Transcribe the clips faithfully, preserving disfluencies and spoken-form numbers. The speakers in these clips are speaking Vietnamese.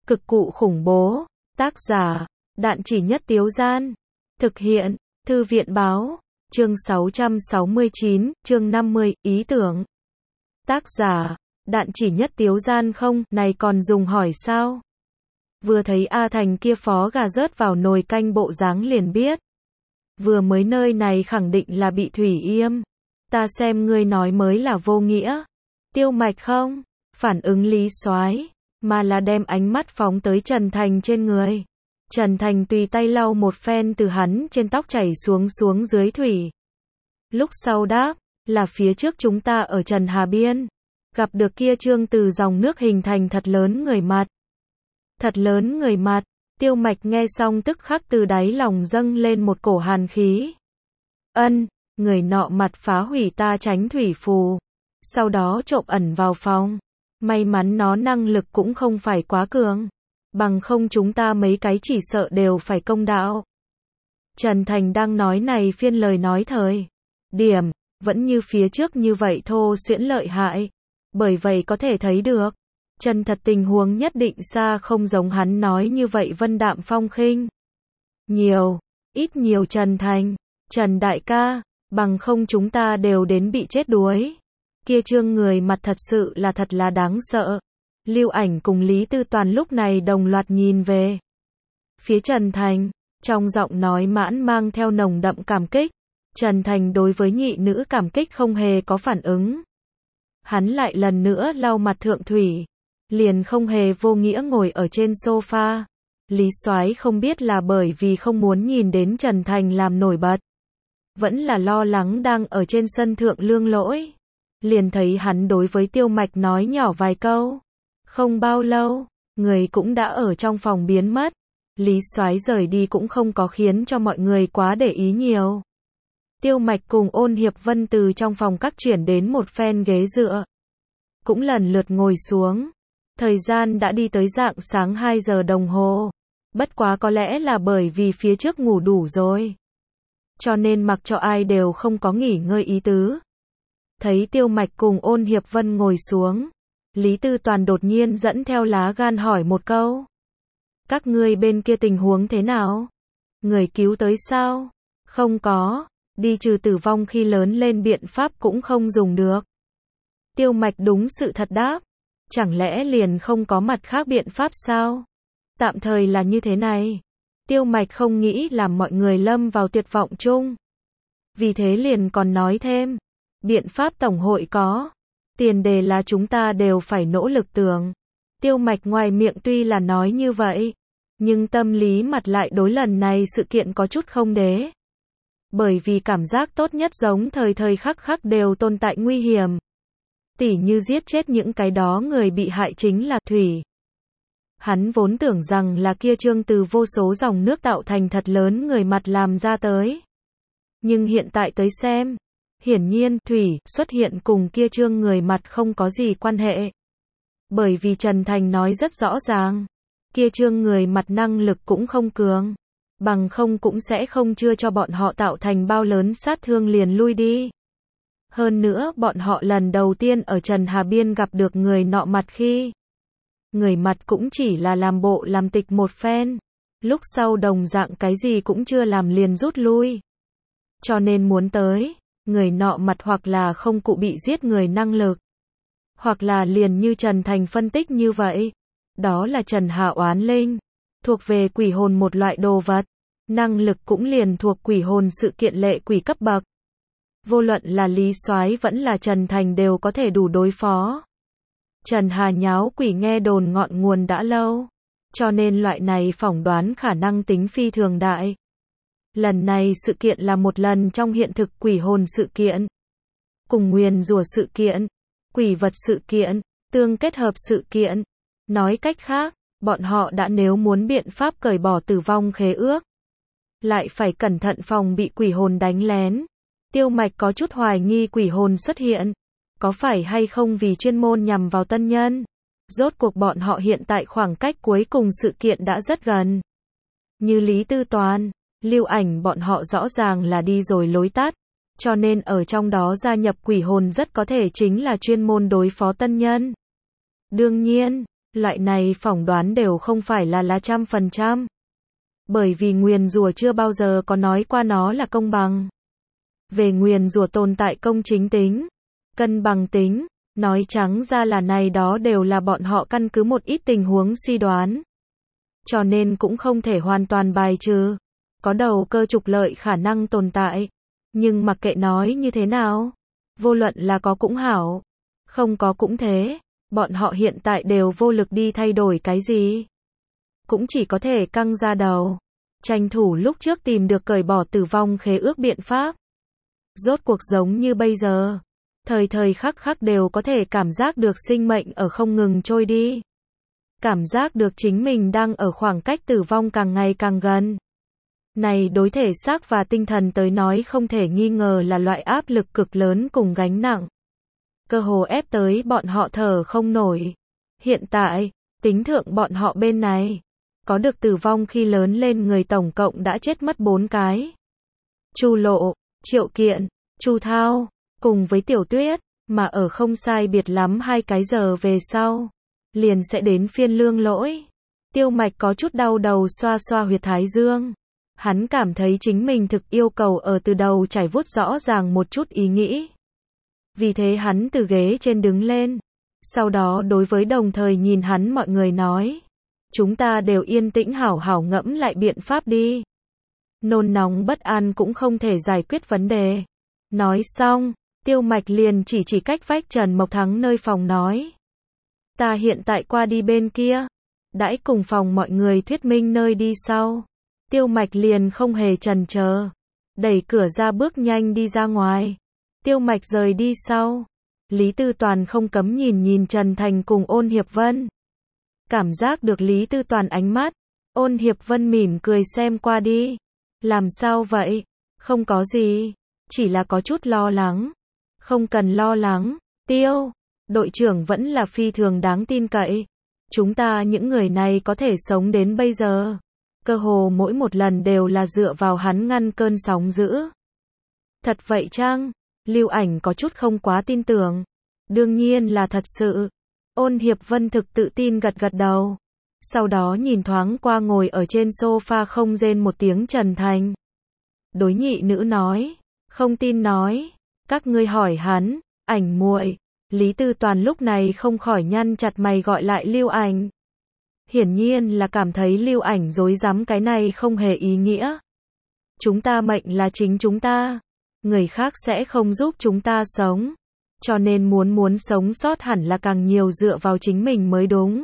Cực cụ khủng bố. Tác giả, Đạn Chỉ Nhất Tiếu Gian. Thực hiện, Thư viện Báo. Chương sáu trăm sáu mươi chín, chương năm mươi, ý tưởng. Tác giả, Đạn Chỉ Nhất Tiếu Gian. Không, này còn dùng hỏi sao? Vừa thấy A Thành kia phó gà rớt vào nồi canh bộ dáng liền biết. Vừa mới nơi này khẳng định là bị thủy yêm. Ta xem ngươi nói mới là vô nghĩa. Tiêu Mạch không phản ứng Lý Soái, mà là đem ánh mắt phóng tới Trần Thành trên người. Trần Thành tùy tay lau một phen từ hắn trên tóc chảy xuống xuống dưới thủy. Lúc sau đáp, là phía trước chúng ta ở Trần Hà Biên, gặp được kia trương từ dòng nước hình thành thật lớn người mặt. Thật lớn người mặt, Tiêu Mạch nghe xong tức khắc từ đáy lòng dâng lên một cổ hàn khí. Ân, người nọ mặt phá hủy ta tránh thủy phù, sau đó trộm ẩn vào phòng. May mắn nó năng lực cũng không phải quá cường, bằng không chúng ta mấy cái chỉ sợ đều phải công đạo. Trần Thành đang nói này phiên lời nói thời điểm, vẫn như phía trước như vậy thô xuyễn lợi hại. Bởi vậy có thể thấy được, chân thật tình huống nhất định xa không giống hắn nói như vậy vân đạm phong khinh. Nhiều, ít nhiều Trần Thành, Trần đại ca, bằng không chúng ta đều đến bị chết đuối. Kia trương người mặt thật sự là thật là đáng sợ. Lưu Ảnh cùng Lý Tư Toàn lúc này đồng loạt nhìn về phía Trần Thành, trong giọng nói mãn mang theo nồng đậm cảm kích. Trần Thành đối với nhị nữ cảm kích không hề có phản ứng. Hắn lại lần nữa lau mặt thượng thủy, liền không hề vô nghĩa ngồi ở trên sofa. Lý Soái không biết là bởi vì không muốn nhìn đến Trần Thành làm nổi bật, vẫn là lo lắng đang ở trên sân thượng lương lỗi. Liền thấy hắn đối với Tiêu Mạch nói nhỏ vài câu. Không bao lâu, người cũng đã ở trong phòng biến mất. Lý Soái rời đi cũng không có khiến cho mọi người quá để ý nhiều. Tiêu Mạch cùng Ôn Hiệp Vân từ trong phòng các chuyển đến một phen ghế dựa, cũng lần lượt ngồi xuống. Thời gian đã đi tới rạng sáng hai giờ đồng hồ. Bất quá có lẽ là bởi vì phía trước ngủ đủ rồi, cho nên mặc cho ai đều không có nghỉ ngơi ý tứ. Thấy Tiêu Mạch cùng Ôn Hiệp Vân ngồi xuống, Lý Tư Toàn đột nhiên dẫn theo lá gan hỏi một câu. Các ngươi bên kia tình huống thế nào? Người cứu tới sao? Không có, đi trừ tử vong khi lớn lên biện pháp cũng không dùng được. Tiêu Mạch đúng sự thật đáp. Chẳng lẽ liền không có mặt khác biện pháp sao? Tạm thời là như thế này. Tiêu Mạch không nghĩ làm mọi người lâm vào tuyệt vọng chung. Vì thế liền còn nói thêm. Biện pháp tổng hội có. Tiền đề là chúng ta đều phải nỗ lực tưởng. Tiêu Mạch ngoài miệng tuy là nói như vậy, nhưng tâm lý mặt lại đối lần này sự kiện có chút không đế. Bởi vì cảm giác tốt nhất giống thời thời khắc khắc đều tồn tại nguy hiểm. Tỉ như giết chết những cái đó người bị hại chính là thủy. Hắn vốn tưởng rằng là kia trương từ vô số dòng nước tạo thành thật lớn người mặt làm ra tới. Nhưng hiện tại tới xem, hiển nhiên thủy xuất hiện cùng kia trương người mặt không có gì quan hệ. Bởi vì Trần Thành nói rất rõ ràng, kia trương người mặt năng lực cũng không cường, bằng không cũng sẽ không chưa cho bọn họ tạo thành bao lớn sát thương liền lui đi. Hơn nữa bọn họ lần đầu tiên ở Trần Hà Biên gặp được người nọ mặt khi, người mặt cũng chỉ là làm bộ làm tịch một phen, lúc sau đồng dạng cái gì cũng chưa làm liền rút lui. Cho nên muốn tới, người nọ mặt hoặc là không cụ bị giết người năng lực, hoặc là liền như Trần Thành phân tích như vậy, đó là Trần Hà Oán Linh, thuộc về quỷ hồn một loại đồ vật, năng lực cũng liền thuộc quỷ hồn sự kiện lệ quỷ cấp bậc. Vô luận là Lý Soái vẫn là Trần Thành đều có thể đủ đối phó. Trần Hà nháo quỷ nghe đồn ngọn nguồn đã lâu, cho nên loại này phỏng đoán khả năng tính phi thường đại. Lần này sự kiện là một lần trong hiện thực quỷ hồn sự kiện, cùng nguyền rủa sự kiện, quỷ vật sự kiện, tương kết hợp sự kiện. Nói cách khác, bọn họ đã nếu muốn biện pháp cởi bỏ tử vong khế ước, lại phải cẩn thận phòng bị quỷ hồn đánh lén. Tiêu Mạch có chút hoài nghi quỷ hồn xuất hiện, có phải hay không vì chuyên môn nhằm vào tân nhân. Rốt cuộc bọn họ hiện tại khoảng cách cuối cùng sự kiện đã rất gần. Như Lý Tư Toàn, Lưu Ảnh bọn họ rõ ràng là đi rồi lối tắt, cho nên ở trong đó gia nhập quỷ hồn rất có thể chính là chuyên môn đối phó tân nhân. Đương nhiên, Loại này phỏng đoán đều không phải là là trăm phần trăm. Bởi vì nguyền rủa chưa bao giờ có nói qua nó là công bằng. Về nguyền rủa tồn tại công chính tính, cân bằng tính, nói trắng ra là này đó đều là bọn họ căn cứ một ít tình huống suy đoán. Cho nên cũng không thể hoàn toàn bài trừ. Có đầu cơ trục lợi khả năng tồn tại. Nhưng mặc kệ nói như thế nào, vô luận là có cũng hảo, không có cũng thế, bọn họ hiện tại đều vô lực đi thay đổi cái gì. Cũng chỉ có thể căng ra đầu, tranh thủ lúc trước tìm được cởi bỏ tử vong khế ước biện pháp. Rốt cuộc giống như bây giờ, thời thời khắc khắc đều có thể cảm giác được sinh mệnh ở không ngừng trôi đi. Cảm giác được chính mình đang ở khoảng cách tử vong càng ngày càng gần. Này đối thể xác và tinh thần tới nói không thể nghi ngờ là loại áp lực cực lớn cùng gánh nặng. Cơ hồ ép tới bọn họ thở không nổi. Hiện tại, tính thượng bọn họ bên này, có được tử vong khi lớn lên người tổng cộng đã chết mất bốn cái. Chu Lộ, Triệu Kiện, Chu Thao, cùng với Tiểu Tuyết, mà ở không sai biệt lắm hai cái giờ về sau, liền sẽ đến phiên Lương Lỗi. Tiêu Mạch có chút đau đầu xoa xoa huyệt thái dương. Hắn cảm thấy chính mình thực yêu cầu ở từ đầu trải vuốt rõ ràng một chút ý nghĩ. Vì thế hắn từ ghế trên đứng lên. Sau đó đối với đồng thời nhìn hắn mọi người nói. Chúng ta đều yên tĩnh hảo hảo ngẫm lại biện pháp đi. Nôn nóng bất an cũng không thể giải quyết vấn đề. Nói xong, Tiêu Mạch liền chỉ chỉ cách vách Trần Mộc Thắng nơi phòng nói. Ta hiện tại qua đi bên kia. Đãi cùng phòng mọi người thuyết minh nơi đi sau. Tiêu Mạch liền không hề chần chờ, đẩy cửa ra bước nhanh đi ra ngoài. Tiêu Mạch rời đi sau, Lý Tư Toàn không cấm nhìn nhìn Trần Thành cùng Ôn Hiệp Vân. Cảm giác được Lý Tư Toàn ánh mắt, Ôn Hiệp Vân mỉm cười xem qua đi. Làm sao vậy? Không có gì, chỉ là có chút lo lắng. Không cần lo lắng, Tiêu, đội trưởng vẫn là phi thường đáng tin cậy. Chúng ta những người này có thể sống đến bây giờ. Cơ hồ mỗi một lần đều là dựa vào hắn ngăn cơn sóng dữ. Thật vậy chăng? Lưu Ảnh có chút không quá tin tưởng. Đương nhiên là thật sự. Ôn Hiệp Vân thực tự tin gật gật đầu. Sau đó nhìn thoáng qua ngồi ở trên sofa không rên một tiếng Trần Thành. Đối nhị nữ nói. Không tin nói. Các ngươi hỏi hắn. Ảnh muội. Lý Tư Toàn lúc này không khỏi nhăn chặt mày gọi lại Lưu Ảnh. Hiển nhiên là cảm thấy Lưu Ảnh dối rắm cái này không hề ý nghĩa. Chúng ta mệnh là chính chúng ta. Người khác sẽ không giúp chúng ta sống. Cho nên muốn muốn sống sót hẳn là càng nhiều dựa vào chính mình mới đúng.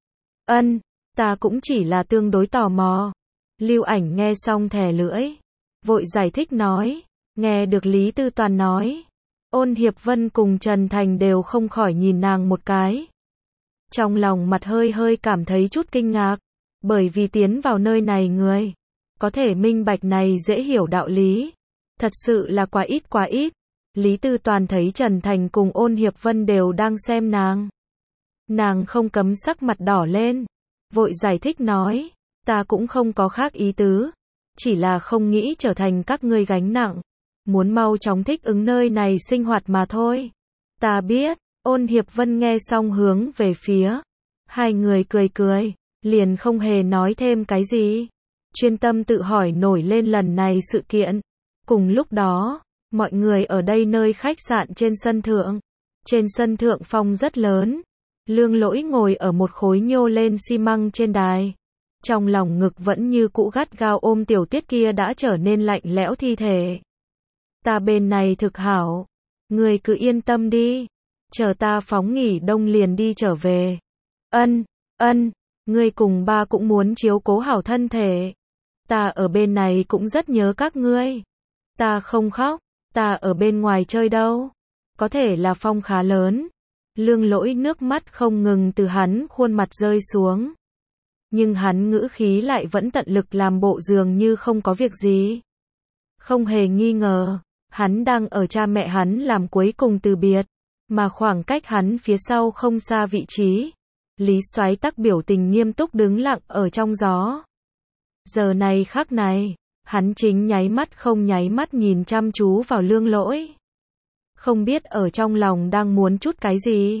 Ân, ta cũng chỉ là tương đối tò mò. Lưu Ảnh nghe xong thè lưỡi. Vội giải thích nói. Nghe được Lý Tư Toàn nói. Ôn Hiệp Vân cùng Trần Thành đều không khỏi nhìn nàng một cái. Trong lòng mặt hơi hơi cảm thấy chút kinh ngạc, bởi vì tiến vào nơi này người, có thể minh bạch này dễ hiểu đạo lý. Thật sự là quá ít quá ít. Lý Tư Toàn thấy Trần Thành cùng Ôn Hiệp Vân đều đang xem nàng. Nàng không cấm sắc mặt đỏ lên, vội giải thích nói, ta cũng không có khác ý tứ, chỉ là không nghĩ trở thành các ngươi gánh nặng, muốn mau chóng thích ứng nơi này sinh hoạt mà thôi. Ta biết. Ôn Hiệp Vân nghe xong hướng về phía. Hai người cười cười, liền không hề nói thêm cái gì. Chuyên tâm tự hỏi nổi lên lần này sự kiện. Cùng lúc đó, mọi người ở đây nơi khách sạn trên sân thượng. Trên sân thượng phong rất lớn. Lương Lỗi ngồi ở một khối nhô lên xi măng trên đài. Trong lòng ngực vẫn như cũ gắt gao ôm Tiểu Tuyết kia đã trở nên lạnh lẽo thi thể. Ta bên này thực hảo. Người cứ yên tâm đi. Chờ ta phóng nghỉ đông liền đi trở về. Ân, ân, ngươi cùng ba cũng muốn chiếu cố hảo thân thể. Ta ở bên này cũng rất nhớ các ngươi. Ta không khóc, ta ở bên ngoài chơi đâu. Có thể là phong khá lớn. Lương Lỗi nước mắt không ngừng từ hắn khuôn mặt rơi xuống. Nhưng hắn ngữ khí lại vẫn tận lực làm bộ dường như không có việc gì. Không hề nghi ngờ, hắn đang ở cha mẹ hắn làm cuối cùng từ biệt. Mà khoảng cách hắn phía sau không xa vị trí. Lý Soái Tắc biểu tình nghiêm túc đứng lặng ở trong gió. Giờ này khắc này, hắn chính nháy mắt không nháy mắt nhìn chăm chú vào Lương Lỗi. Không biết ở trong lòng đang muốn chút cái gì.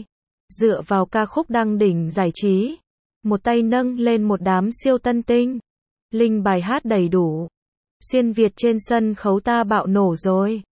Dựa vào ca khúc đăng đỉnh giải trí, một tay nâng lên một đám siêu tân tinh. Linh bài hát đầy đủ. Xuyên Việt trên sân khấu ta bạo nổ rồi.